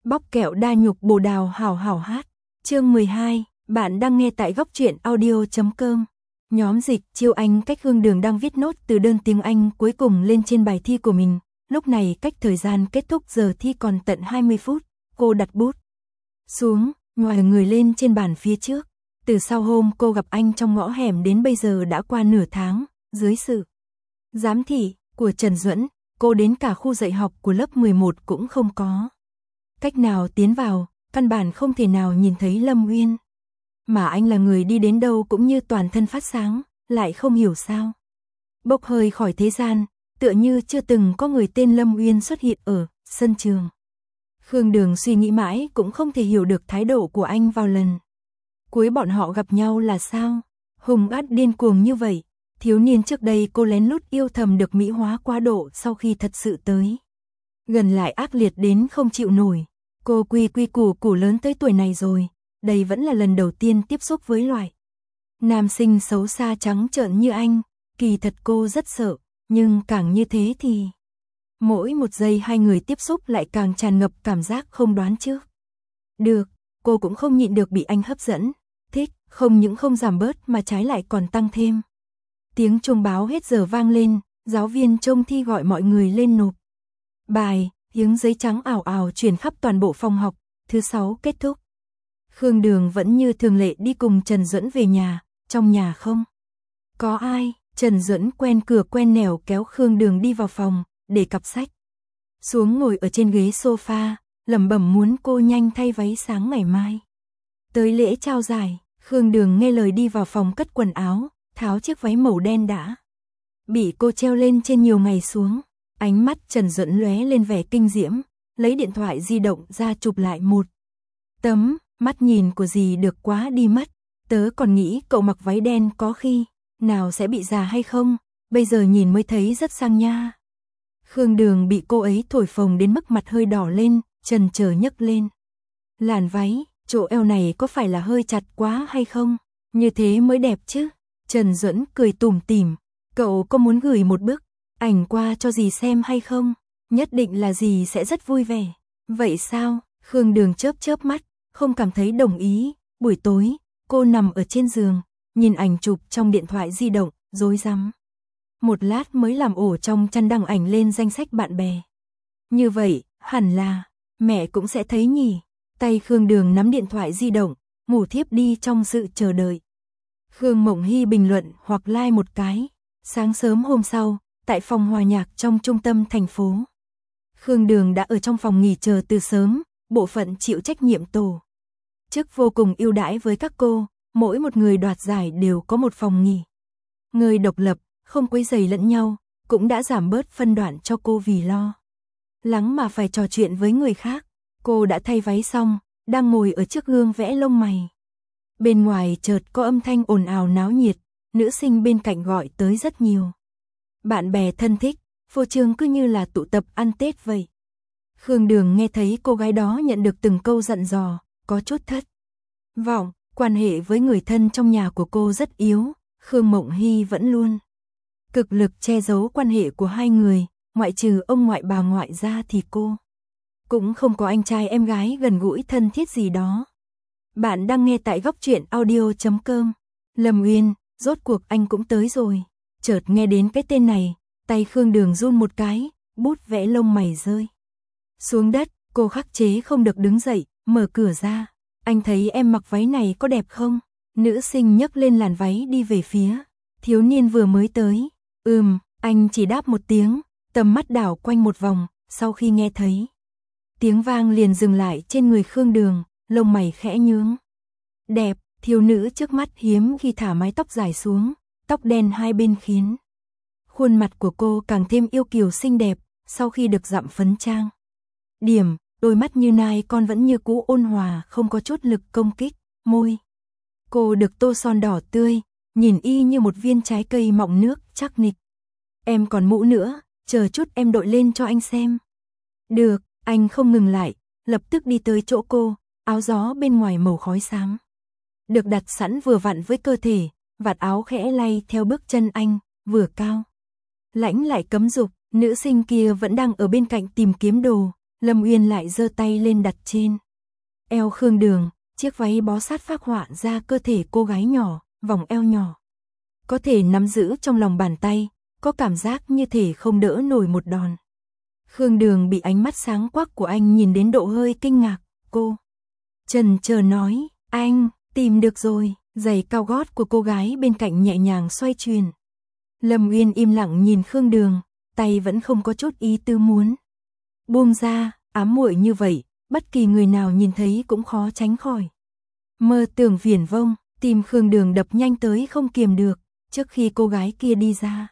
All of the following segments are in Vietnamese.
Bóc kẹo đa nhục bồ đào hảo hảo hát. Chương 12, bạn đang nghe tại góc truyện audio.com. Nhóm Dịch Chiêu Anh cách Hương Đường đang viết nốt từ đơn tiếng Anh cuối cùng lên trên bài thi của mình. Lúc này cách thời gian kết thúc giờ thi còn tận 20 phút. Cô đặt bút xuống, nhòi người lên trên bàn phía trước. Từ sau hôm cô gặp anh trong ngõ hẻm đến bây giờ đã qua nửa tháng. Dưới sự giám thị của Trần Duẫn, cô đến cả khu dạy học của lớp 11 cũng không có cách nào tiến vào, căn bản không thể nào nhìn thấy Lâm Uyên. Mà anh là người đi đến đâu cũng như toàn thân phát sáng, lại không hiểu sao bốc hơi khỏi thế gian, tựa như chưa từng có người tên Lâm Uyên xuất hiện ở sân trường. Hương Đường suy nghĩ mãi cũng không thể hiểu được thái độ của anh vào lần cuối bọn họ gặp nhau là sao. Hùng ác điên cuồng như vậy, thiếu niên trước đây cô lén lút yêu thầm được mỹ hóa quá độ sau khi thật sự tới gần lại ác liệt đến không chịu nổi. Cô quy củ lớn tới tuổi này rồi, đây vẫn là lần đầu tiên tiếp xúc với loại nam sinh xấu xa trắng trợn như anh. Kỳ thật cô rất sợ, nhưng càng như thế thì mỗi một giây hai người tiếp xúc lại càng tràn ngập cảm giác không đoán trước được. Cô cũng không nhịn được bị anh hấp dẫn, thích, không những không giảm bớt mà trái lại còn tăng thêm. Tiếng chuông báo hết giờ vang lên, giáo viên trông thi gọi mọi người lên nộp bài, tiếng giấy trắng ảo ảo truyền khắp toàn bộ phòng học. Thứ 6 kết thúc. Hương Đường vẫn như thường lệ đi cùng Trần Duẫn về nhà, trong nhà không có ai. Trần Duẫn quen cửa quen nẻo kéo Hương Đường đi vào phòng, để cặp sách xuống ngồi ở trên ghế sofa, lẩm bẩm muốn cô nhanh thay váy sáng ngày mai tới lễ trao giải. Hương Đường nghe lời đi vào phòng cất quần áo, tháo chiếc váy màu đen đã bị cô treo lên trên nhiều ngày xuống. Ánh mắt Trần Duẫn lóe lên vẻ kinh diễm, lấy điện thoại di động ra chụp lại một tấm. Mắt nhìn của dì được quá đi mất, tớ còn nghĩ cậu mặc váy đen có khi nào sẽ bị già hay không, bây giờ nhìn mới thấy rất sang nha. Hương Đường bị cô ấy thổi phồng đến mức mặt hơi đỏ lên, chần chờ nhấc lên làn váy, chỗ eo này có phải là hơi chặt quá hay không, như thế mới đẹp chứ. Trần Duẫn cười tủm tỉm, cậu có muốn gửi một bức ảnh qua cho dì xem hay không? Nhất định là dì sẽ rất vui vẻ. Vậy sao? Hương Đường chớp mắt, không cảm thấy đồng ý. Buổi tối, cô nằm ở trên giường, nhìn ảnh chụp trong điện thoại di động, rối rắm. Một lát mới làm ổ trong chăn đăng ảnh lên danh sách bạn bè. Như vậy, hẳn là mẹ cũng sẽ thấy nhỉ. Tay Hương Đường nắm điện thoại di động, ngủ thiếp đi trong sự chờ đợi Khương Mộng Hy bình luận hoặc like một cái. Sáng sớm hôm sau, tại phòng hòa nhạc trong trung tâm thành phố, Hương Đường đã ở trong phòng nghỉ chờ từ sớm. Bộ phận chịu trách nhiệm tổ chức vô cùng ưu đãi với các cô, mỗi một người đoạt giải đều có một phòng nghỉ ngơi độc lập, không quấy rầy lẫn nhau, cũng đã giảm bớt phân đoạn cho cô vì lo lắng mà phải trò chuyện với người khác. Cô đã thay váy xong, đang ngồi ở trước gương vẽ lông mày. Bên ngoài chợt có âm thanh ồn ào náo nhiệt, nữ sinh bên cạnh gọi tới rất nhiều bạn bè thân thích, phô trương cứ như là tụ tập ăn Tết vậy. Hương Đường nghe thấy cô gái đó nhận được từng câu dặn dò, có chút thất vọng. Quan hệ với người thân trong nhà của cô rất yếu, Khương Mộng Hy vẫn luôn cực lực che giấu quan hệ của hai người, ngoại trừ ông ngoại bà ngoại ra thì cô cũng không có anh trai em gái gần gũi thân thiết gì đó. Bạn đang nghe tại góc truyện audio.com. Lâm Uyên, rốt cuộc anh cũng tới rồi. Chợt nghe đến cái tên này, tay Hương Đường run một cái, bút vẽ lông mày rơi xuống đất. Cô khắc chế không được đứng dậy, mở cửa ra. Anh thấy em mặc váy này có đẹp không? Nữ sinh nhấc lên làn váy đi về phía thiếu niên vừa mới tới. Anh chỉ đáp một tiếng, tầm mắt đảo quanh một vòng, sau khi nghe thấy tiếng vang liền dừng lại trên người Hương Đường, lông mày khẽ nhướng. Đẹp. Thiếu nữ trước mắt hiếm khi thả mái tóc dài xuống, tóc đen hai bên khiến khuôn mặt của cô càng thêm yêu kiều xinh đẹp. Sau khi được dặm phấn trang điểm, đôi mắt như nai con vẫn như cũ ôn hòa, không có chút lực công kích. Môi cô được tô son đỏ tươi, nhìn y như một viên trái cây mọng nước chắc nịch. Em còn mũ nữa, chờ chút em đội lên cho anh xem. Được. Anh không ngừng lại, lập tức đi tới chỗ cô. Áo gió bên ngoài màu khói xám được đặt sẵn vừa vặn với cơ thể, vạt áo khẽ lay theo bước chân anh, vừa cao lãnh lại cấm dục. Nữ sinh kia vẫn đang ở bên cạnh tìm kiếm đồ, Lâm Uyên lại giơ tay lên đặt trên eo Khương Đường, chiếc váy bó sát phác họa ra cơ thể cô gái nhỏ, vòng eo nhỏ. Có thể nắm giữ trong lòng bàn tay, có cảm giác như thể không đỡ nổi một đòn. Khương Đường bị ánh mắt sáng quắc của anh nhìn đến độ hơi kinh ngạc, cô chần chờ nói, anh, tìm được rồi, giày cao gót của cô gái bên cạnh nhẹ nhàng xoay chuyển. Lâm Uyên im lặng nhìn Khương Đường, tay vẫn không có chút ý tư muốn buông ra, ám muội như vậy, bất kỳ người nào nhìn thấy cũng khó tránh khỏi mơ tưởng viển vông, tim Khương Đường đập nhanh tới không kiềm được, trước khi cô gái kia đi ra.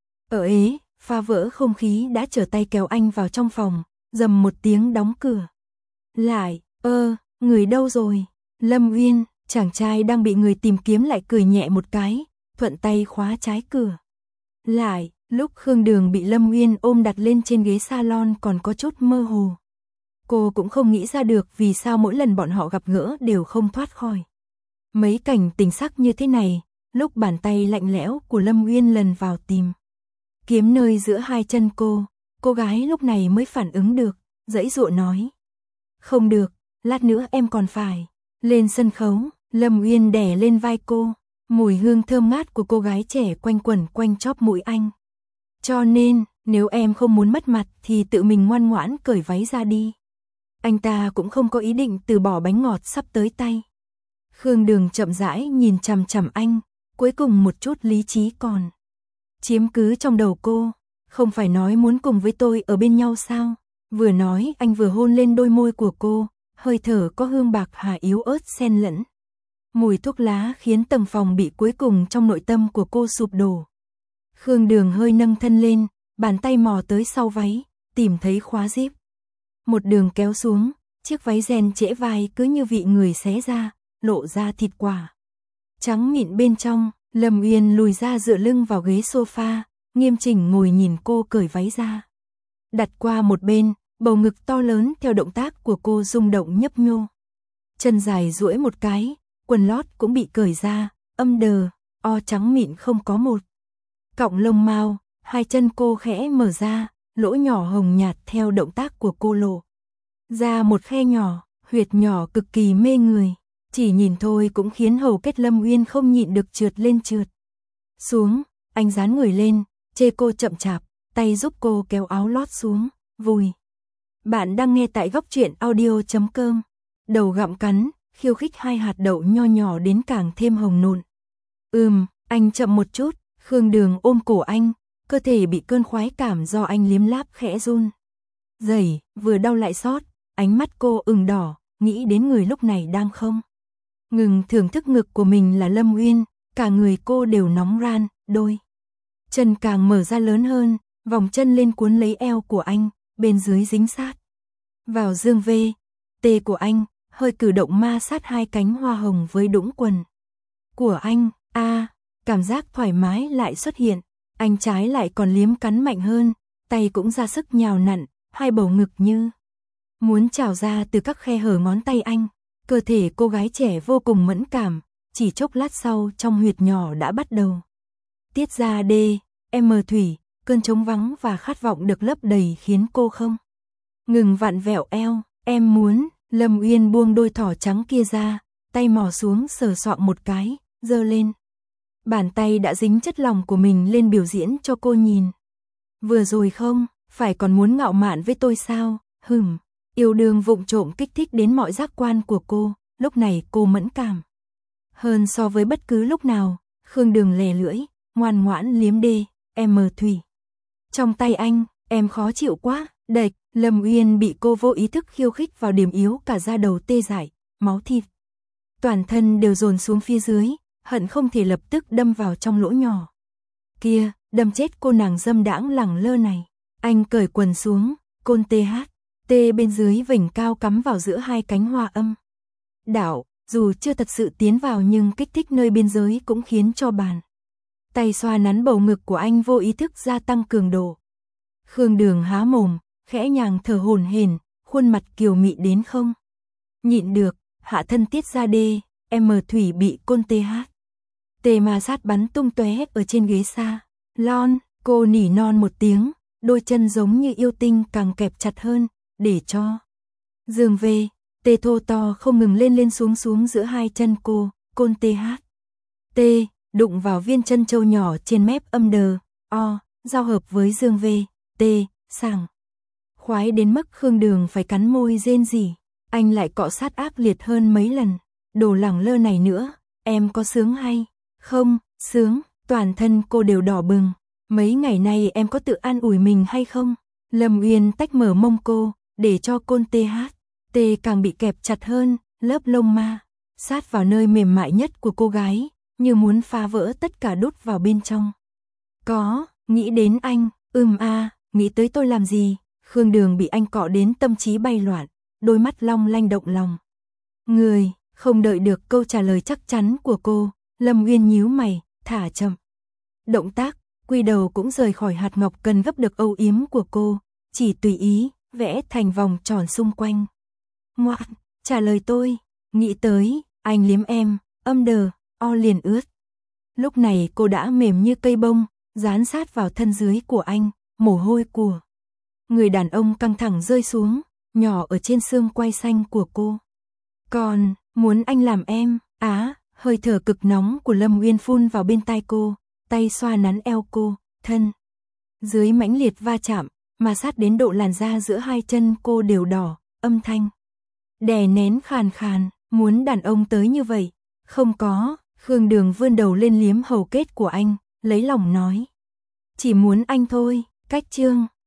Phá vỡ không khí đã trở tay kéo anh vào trong phòng, rầm một tiếng đóng cửa. Lại, người đâu rồi? Lâm Uyên, chàng trai đang bị người tìm kiếm lại cười nhẹ một cái, thuận tay khóa trái cửa. Lại, lúc Khương Đường bị Lâm Uyên ôm đặt lên trên ghế salon còn có chút mơ hồ. Cô cũng không nghĩ ra được vì sao mỗi lần bọn họ gặp gỡ đều không thoát khỏi mấy cảnh tình sắc như thế này, lúc bàn tay lạnh lẽo của Lâm Uyên lần vào tìm kiếm nơi giữa hai chân cô gái lúc này mới phản ứng được, giãy giụa nói. Không được, lát nữa em còn phải lên sân khấu. Lâm Uyên đè lên vai cô, mùi hương thơm ngát của cô gái trẻ quanh quẩn quanh chóp mũi anh. Cho nên, nếu em không muốn mất mặt thì tự mình ngoan ngoãn cởi váy ra đi. Anh ta cũng không có ý định từ bỏ bánh ngọt sắp tới tay. Khương Đường chậm rãi nhìn chằm chằm anh, cuối cùng một chút lý trí còn chiếm cứ trong đầu cô. Không phải nói muốn cùng với tôi ở bên nhau sao? Vừa nói anh vừa hôn lên đôi môi của cô, hơi thở có hương bạc hà yếu ớt xen lẫn mùi thuốc lá khiến tầng phòng bị cuối cùng trong nội tâm của cô sụp đổ. Khương Đường hơi nâng thân lên, bàn tay mò tới sau váy, tìm thấy khóa zip. Một đường kéo xuống, chiếc váy ren trễ vai cứ như vị người xé ra, lộ ra thịt quả trắng mịn bên trong. Lâm Uyên lùi ra dựa lưng vào ghế sofa, nghiêm chỉnh ngồi nhìn cô cởi váy ra. Đặt qua một bên, bầu ngực to lớn theo động tác của cô rung động nhấp nhô. Chân dài duỗi một cái, quần lót cũng bị cởi ra, trắng mịn không có một cọng lông mao, hai chân cô khẽ mở ra, lỗ nhỏ hồng nhạt theo động tác của cô lộ ra một khe nhỏ, huyệt nhỏ cực kỳ mê người. Chỉ nhìn thôi cũng khiến hầu kết Lâm Uyên không nhịn được trượt lên trượt xuống. Anh dán người lên, chê cô chậm chạp, tay giúp cô kéo áo lót xuống, vùi. Bạn đang nghe tại Góc Truyện Audio.com. Đầu gặm cắn, khiêu khích hai hạt đậu nho nhỏ đến càng thêm hồng nộn. Anh chậm một chút. Khương Đường ôm cổ anh, cơ thể bị cơn khoái cảm do anh liếm láp khẽ run rẩy, vừa đau lại xót. Ánh mắt cô ửng đỏ, nghĩ đến người lúc này đang không ngừng thưởng thức ngực của mình là Lâm Uyên, cả người cô đều nóng ran, đôi chân càng mở ra lớn hơn, vòng chân lên cuốn lấy eo của anh, bên dưới dính sát vào dương tê của anh, hơi cử động ma sát hai cánh hoa hồng với đũng quần của anh. Cảm giác thoải mái lại xuất hiện, anh trái lại còn liếm cắn mạnh hơn, tay cũng ra sức nhào nặn, hai bầu ngực như muốn trào ra từ các khe hở ngón tay anh. Cơ thể cô gái trẻ vô cùng mẫn cảm, chỉ chốc lát sau trong huyệt nhỏ đã bắt đầu tiết ra thủy, cơn trống vắng và khát vọng được lấp đầy khiến cô không ngừng vặn vẹo eo. Em muốn. Lâm Uyên buông đôi thỏ trắng kia ra, tay mò xuống sờ soạng một cái, giơ lên bàn tay đã dính chất lòng của mình lên biểu diễn cho cô nhìn. Vừa rồi không phải còn muốn ngạo mạn với tôi sao? Yêu đương vụng trộm kích thích đến mọi giác quan của cô, lúc này cô mẫn cảm hơn so với bất cứ lúc nào. Khương Đường lè lưỡi, ngoan ngoãn liếm thủy trong tay anh. Em khó chịu quá. Đệch. Lâm Uyên bị cô vô ý thức khiêu khích vào điểm yếu, cả da đầu tê dại, máu thịt toàn thân đều dồn xuống phía dưới, hận không thể lập tức đâm vào trong lỗ nhỏ kia, đâm chết cô nàng dâm đãng lẳng lơ này. Anh cởi quần xuống, côn tê bên dưới vểnh cao cắm vào giữa hai cánh hoa âm đạo, dù chưa thật sự tiến vào nhưng kích thích nơi biên giới cũng khiến cho bàn tay xoa nắn bầu ngực của anh vô ý thức gia tăng cường độ. Khương Đường há mồm, khẽ nhàng thở hổn hển, khuôn mặt kiều mị đến không nhịn được, hạ thân tiết ra thủy bị côn tê ma sát bắn tung tóe ở trên ghế salon. Cô nỉ non một tiếng, đôi chân giống như yêu tinh càng kẹp chặt hơn, để cho giường về, tê thô to không ngừng lên xuống giữa hai chân cô, côn tê hát. Tê, đụng vào viên chân châu nhỏ trên mép âm đờ, o, giao hợp với dương về, tê, sảng. Khoái đến mức Khương Đường phải cắn môi rên rỉ, anh lại cọ sát ác liệt hơn mấy lần. Đồ lẳng lơ này nữa, em có sướng hay không? Sướng, toàn thân cô đều đỏ bừng. Mấy ngày nay em có tự an ủi mình hay không? Lâm Uyên tách mở mông cô, để cho côn tê hát. Tê càng bị kẹp chặt hơn, lớp lông ma sát vào nơi mềm mại nhất của cô gái, như muốn phá vỡ tất cả đút vào bên trong. Có, nghĩ đến anh, nghĩ tới tôi làm gì? Khương Đường bị anh cọ đến tâm trí bay loạn, đôi mắt long lanh động lòng. Người, không đợi được câu trả lời chắc chắn của cô, Lâm Uyên nhíu mày, thả chậm động tác, quy đầu cũng rời khỏi hạt ngọc cần gấp được âu yếm của cô, chỉ tùy ý vẽ thành vòng tròn xung quanh. Ngoan, trả lời tôi, nghĩ tới, anh liếm em, âm đờ, o liền ướt. Lúc này cô đã mềm như cây bông, dán sát vào thân dưới của anh, mồ hôi của người đàn ông căng thẳng rơi xuống, nhỏ ở trên xương quai xanh của cô. Còn, muốn anh làm em, hơi thở cực nóng của Lâm Uyên phun vào bên tai cô, tay xoa nắn eo cô, thân dưới mãnh liệt va chạm, mà sát đến độ làn da giữa hai chân cô đều đỏ, âm thanh đè nén khàn khàn, muốn đàn ông tới như vậy. Không có, Khương Đường vươn đầu lên liếm hầu kết của anh, lấy lòng nói. Chỉ muốn anh thôi, cách chương